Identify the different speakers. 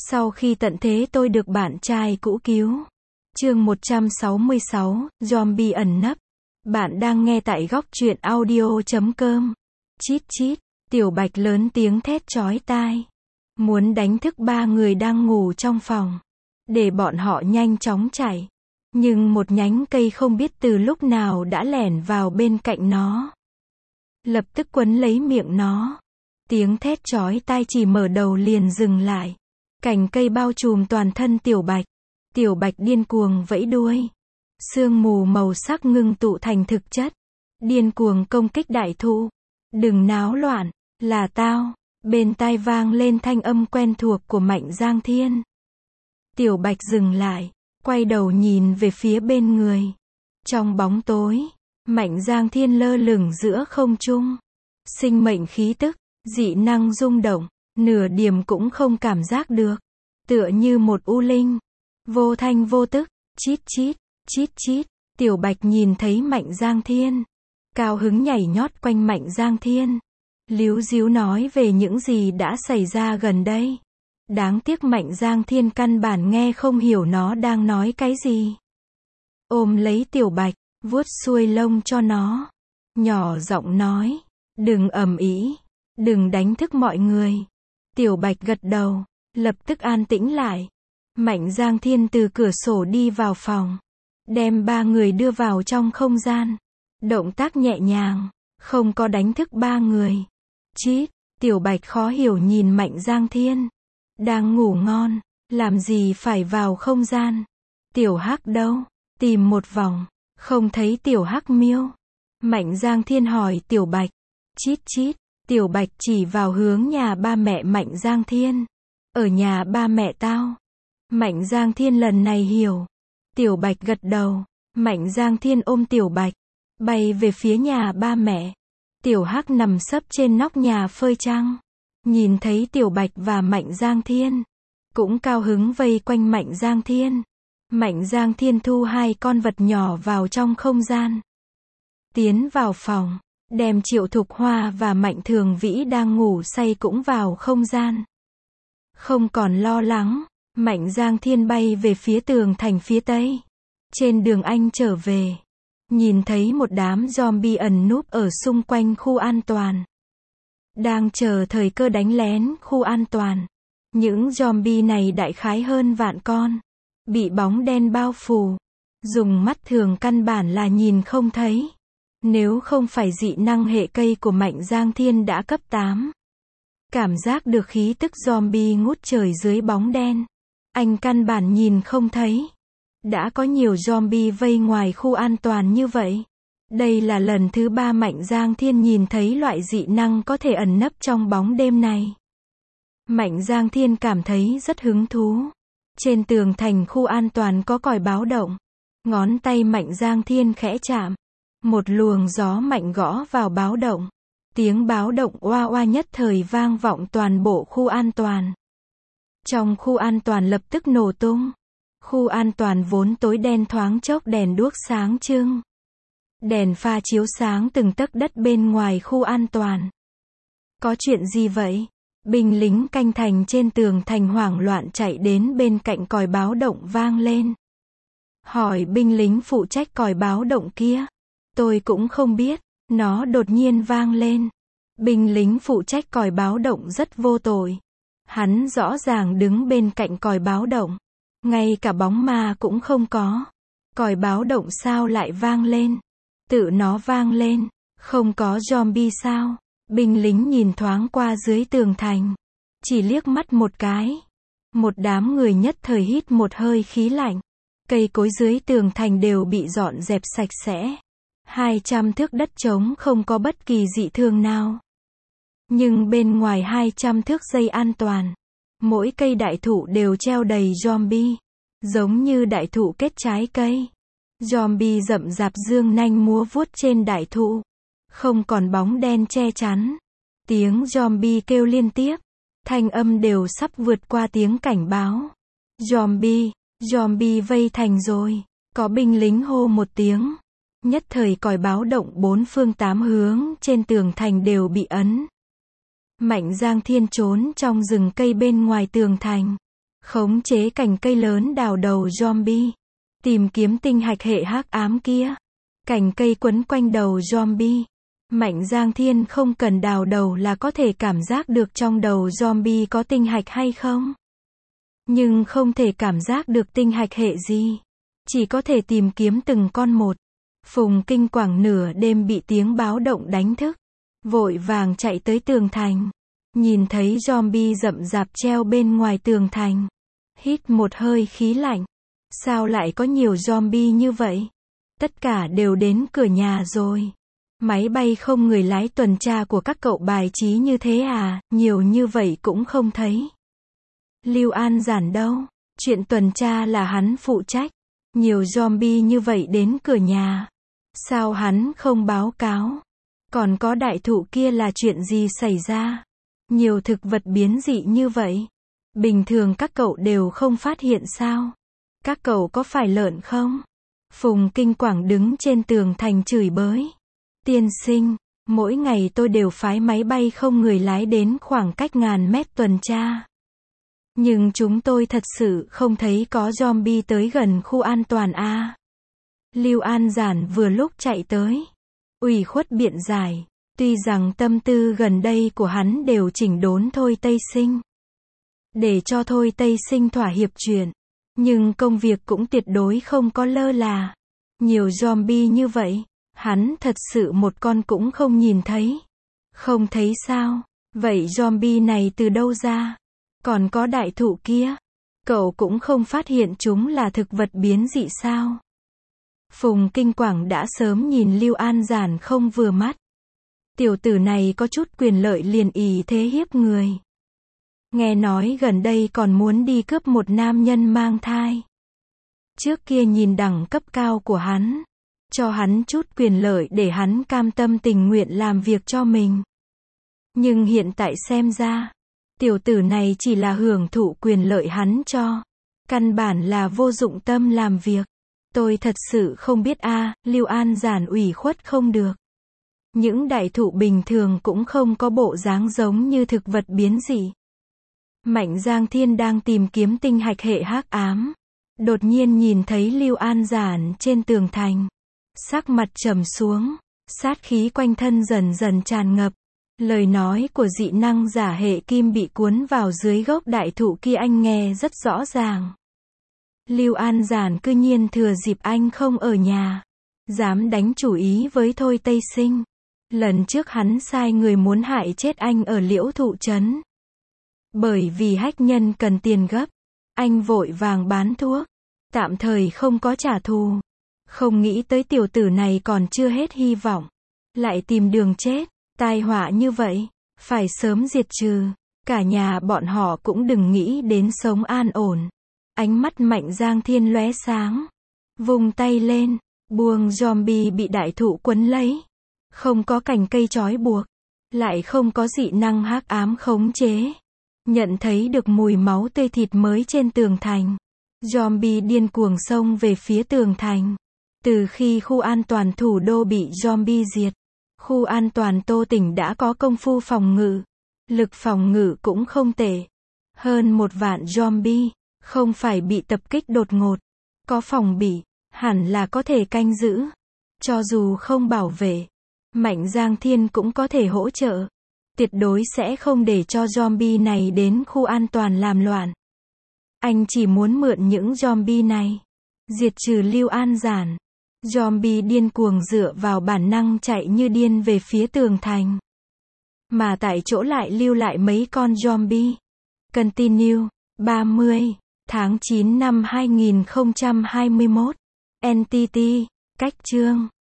Speaker 1: Sau khi tận thế tôi được bạn trai cũ cứu. Chương 166, Zombie ẩn nấp. Bạn đang nghe tại góc truyện audio.com. Chít chít, Tiểu Bạch lớn tiếng thét chói tai. Muốn đánh thức ba người đang ngủ trong phòng. Để bọn họ nhanh chóng chạy. Nhưng một nhánh cây không biết từ lúc nào đã lẻn vào bên cạnh nó. Lập tức quấn lấy miệng nó. Tiếng thét chói tai chỉ mở đầu liền dừng lại. Cành cây bao trùm toàn thân Tiểu Bạch. Tiểu Bạch điên cuồng vẫy đuôi. Sương mù màu sắc ngưng tụ thành thực chất. Điên cuồng công kích đại thụ. Đừng náo loạn, là tao. Bên tai vang lên thanh âm quen thuộc của Mạnh Giang Thiên. Tiểu Bạch dừng lại, quay đầu nhìn về phía bên người. Trong bóng tối, Mạnh Giang Thiên lơ lửng giữa không trung. Sinh mệnh khí tức, dị năng rung động, nửa điểm cũng không cảm giác được. Tựa như một u linh. Vô thanh vô tức, chít chít, chít chít. Tiểu Bạch nhìn thấy Mạnh Giang Thiên. Cao hứng nhảy nhót quanh Mạnh Giang Thiên. Líu díu nói về những gì đã xảy ra gần đây. Đáng tiếc Mạnh Giang Thiên căn bản nghe không hiểu nó đang nói cái gì. Ôm lấy Tiểu Bạch, vuốt xuôi lông cho nó. Nhỏ giọng nói, đừng ầm ĩ, đừng đánh thức mọi người. Tiểu Bạch gật đầu, lập tức an tĩnh lại. Mạnh Giang Thiên từ cửa sổ đi vào phòng. Đem ba người đưa vào trong không gian. Động tác nhẹ nhàng, không có đánh thức ba người. Chít, Tiểu Bạch khó hiểu nhìn Mạnh Giang Thiên. Đang ngủ ngon, làm gì phải vào không gian. Tiểu Hắc đâu? Tìm một vòng, không thấy Tiểu Hắc miêu. Mạnh Giang Thiên hỏi Tiểu Bạch. Chít chít, Tiểu Bạch chỉ vào hướng nhà ba mẹ Mạnh Giang Thiên. Ở nhà ba mẹ tao. Mạnh Giang Thiên lần này hiểu. Tiểu Bạch gật đầu. Mạnh Giang Thiên ôm Tiểu Bạch, bay về phía nhà ba mẹ. Tiểu Hắc nằm sấp trên nóc nhà phơi trăng. Nhìn thấy Tiểu Bạch và Mạnh Giang Thiên, cũng cao hứng vây quanh Mạnh Giang Thiên. Mạnh Giang Thiên thu hai con vật nhỏ vào trong không gian. Tiến vào phòng, đem Triệu Thục Hoa và Mạnh Thường Vĩ đang ngủ say cũng vào không gian. Không còn lo lắng, Mạnh Giang Thiên bay về phía tường thành phía tây. Trên đường anh trở về, nhìn thấy một đám zombie ẩn núp ở xung quanh khu an toàn. Đang chờ thời cơ đánh lén khu an toàn. Những zombie này đại khái hơn vạn con. Bị bóng đen bao phủ. Dùng mắt thường căn bản là nhìn không thấy. Nếu không phải dị năng hệ cây của Mạnh Giang Thiên đã cấp 8. Cảm giác được khí tức zombie ngút trời dưới bóng đen. Anh căn bản nhìn không thấy. Đã có nhiều zombie vây ngoài khu an toàn như vậy. Đây là lần thứ 3 Mạnh Giang Thiên nhìn thấy loại dị năng có thể ẩn nấp trong bóng đêm này. Mạnh Giang Thiên cảm thấy rất hứng thú. Trên tường thành khu an toàn có còi báo động. Ngón tay Mạnh Giang Thiên khẽ chạm. Một luồng gió mạnh gõ vào báo động. Tiếng báo động oa oa nhất thời vang vọng toàn bộ khu an toàn. Trong khu an toàn lập tức nổ tung. Khu an toàn vốn tối đen thoáng chốc đèn đuốc sáng trưng. Đèn pha chiếu sáng từng tấc đất bên ngoài khu an toàn. Có chuyện gì vậy? Binh lính canh thành trên tường thành hoảng loạn chạy đến bên cạnh còi báo động vang lên. Hỏi binh lính phụ trách còi báo động kia. Tôi cũng không biết, nó đột nhiên vang lên. Binh lính phụ trách còi báo động rất vô tội. Hắn rõ ràng đứng bên cạnh còi báo động. Ngay cả bóng ma cũng không có. Còi báo động sao lại vang lên? Tự nó vang lên. Không có zombie sao? Binh lính nhìn thoáng qua dưới tường thành. Chỉ liếc mắt một cái. Một đám người nhất thời hít một hơi khí lạnh. Cây cối dưới tường thành đều bị dọn dẹp sạch sẽ. 200 thước đất trống không có bất kỳ dị thường nào. Nhưng bên ngoài 200 thước dây an toàn. Mỗi cây đại thụ đều treo đầy zombie. Giống như đại thụ kết trái cây. Zombie rậm rạp dương nanh múa vuốt trên đại thụ. Không còn bóng đen che chắn. Tiếng zombie kêu liên tiếp. Thanh âm đều sắp vượt qua tiếng cảnh báo. Zombie, zombie vây thành rồi. Có binh lính hô một tiếng. Nhất thời còi báo động 4 phương 8 hướng trên tường thành đều bị ấn. Mạnh Giang Thiên trốn trong rừng cây bên ngoài tường thành. Khống chế cành cây lớn đào đầu zombie. Tìm kiếm tinh hạch hệ hắc ám kia. Cành cây quấn quanh đầu zombie. Mạnh Giang Thiên không cần đào đầu là có thể cảm giác được trong đầu zombie có tinh hạch hay không. Nhưng không thể cảm giác được tinh hạch hệ gì. Chỉ có thể tìm kiếm từng con một. Phùng Kinh Quảng nửa đêm bị tiếng báo động đánh thức. Vội vàng chạy tới tường thành. Nhìn thấy zombie rậm rạp treo bên ngoài tường thành. Hít một hơi khí lạnh. Sao lại có nhiều zombie như vậy? Tất cả đều đến cửa nhà rồi. Máy bay không người lái tuần tra của các cậu bài trí như thế à, nhiều như vậy cũng không thấy. Lưu An Giản đâu? Chuyện tuần tra là hắn phụ trách. Nhiều zombie như vậy đến cửa nhà. Sao hắn không báo cáo? Còn có đại thụ kia là chuyện gì xảy ra? Nhiều thực vật biến dị như vậy. Bình thường các cậu đều không phát hiện sao? Các cậu có phải lợn không? Phùng Kinh Quảng đứng trên tường thành chửi bới. Tiên sinh, mỗi ngày tôi đều phái máy bay không người lái đến khoảng cách ngàn mét tuần tra. Nhưng chúng tôi thật sự không thấy có zombie tới gần khu an toàn a. Lưu An Giản vừa lúc chạy tới. Ủy khuất biện giải. Tuy rằng tâm tư gần đây của hắn đều chỉnh đốn Thôi Tây Sinh. Để cho Thôi Tây Sinh thỏa hiệp chuyện. Nhưng công việc cũng tuyệt đối không có lơ là. Nhiều zombie như vậy. Hắn thật sự một con cũng không nhìn thấy. Không thấy sao? Vậy zombie này từ đâu ra? Còn có đại thụ kia. Cậu cũng không phát hiện chúng là thực vật biến dị sao? Phùng Kinh Quảng đã sớm nhìn Lưu An Giản không vừa mắt. Tiểu tử này có chút quyền lợi liền ỷ thế hiếp người. Nghe nói gần đây còn muốn đi cướp một nam nhân mang thai. Trước kia nhìn đẳng cấp cao của hắn. Cho hắn chút quyền lợi để hắn cam tâm tình nguyện làm việc cho mình. Nhưng hiện tại xem ra, tiểu tử này chỉ là hưởng thụ quyền lợi hắn cho. Căn bản là vô dụng tâm làm việc. Tôi thật sự không biết a. Lưu An Giản ủy khuất không được. Những đại thụ bình thường cũng không có bộ dáng giống như thực vật biến dị. Mạnh Giang Thiên đang tìm kiếm tinh hạch hệ hắc ám. Đột nhiên nhìn thấy Lưu An Giản trên tường thành. Sắc mặt trầm xuống, sát khí quanh thân dần dần tràn ngập. Lời nói của dị năng giả hệ kim bị cuốn vào dưới gốc đại thụ kia anh nghe rất rõ ràng. Lưu An Giản cư nhiên thừa dịp anh không ở nhà. Dám đánh chủ ý với Thôi Tây Sinh. Lần trước hắn sai người muốn hại chết anh ở Liễu Thụ Trấn. Bởi vì hách nhân cần tiền gấp. Anh vội vàng bán thuốc. Tạm thời không có trả thù. Không nghĩ tới tiểu tử này còn chưa hết hy vọng. Lại tìm đường chết. Tai họa như vậy. Phải sớm diệt trừ. Cả nhà bọn họ cũng đừng nghĩ đến sống an ổn. Ánh mắt Mạnh Giang Thiên lóe sáng. Vung tay lên. Buông zombie bị đại thụ quấn lấy. Không có cành cây trói buộc. Lại không có dị năng hắc ám khống chế. Nhận thấy được mùi máu tươi thịt mới trên tường thành. Zombie điên cuồng xông về phía tường thành. Từ khi khu an toàn thủ đô bị zombie diệt, khu an toàn Tô Tỉnh đã có công phu phòng ngự. Lực phòng ngự cũng không tệ. Hơn 1 vạn zombie, không phải bị tập kích đột ngột. Có phòng bị, hẳn là có thể canh giữ. Cho dù không bảo vệ, Mạnh Giang Thiên cũng có thể hỗ trợ. Tuyệt đối sẽ không để cho zombie này đến khu an toàn làm loạn. Anh chỉ muốn mượn những zombie này. Diệt trừ Lưu An Giản. Zombie điên cuồng dựa vào bản năng chạy như điên về phía tường thành. Mà tại chỗ lại lưu lại mấy con zombie. Continue. 30 tháng 9 năm 2021. NTT. Cách chương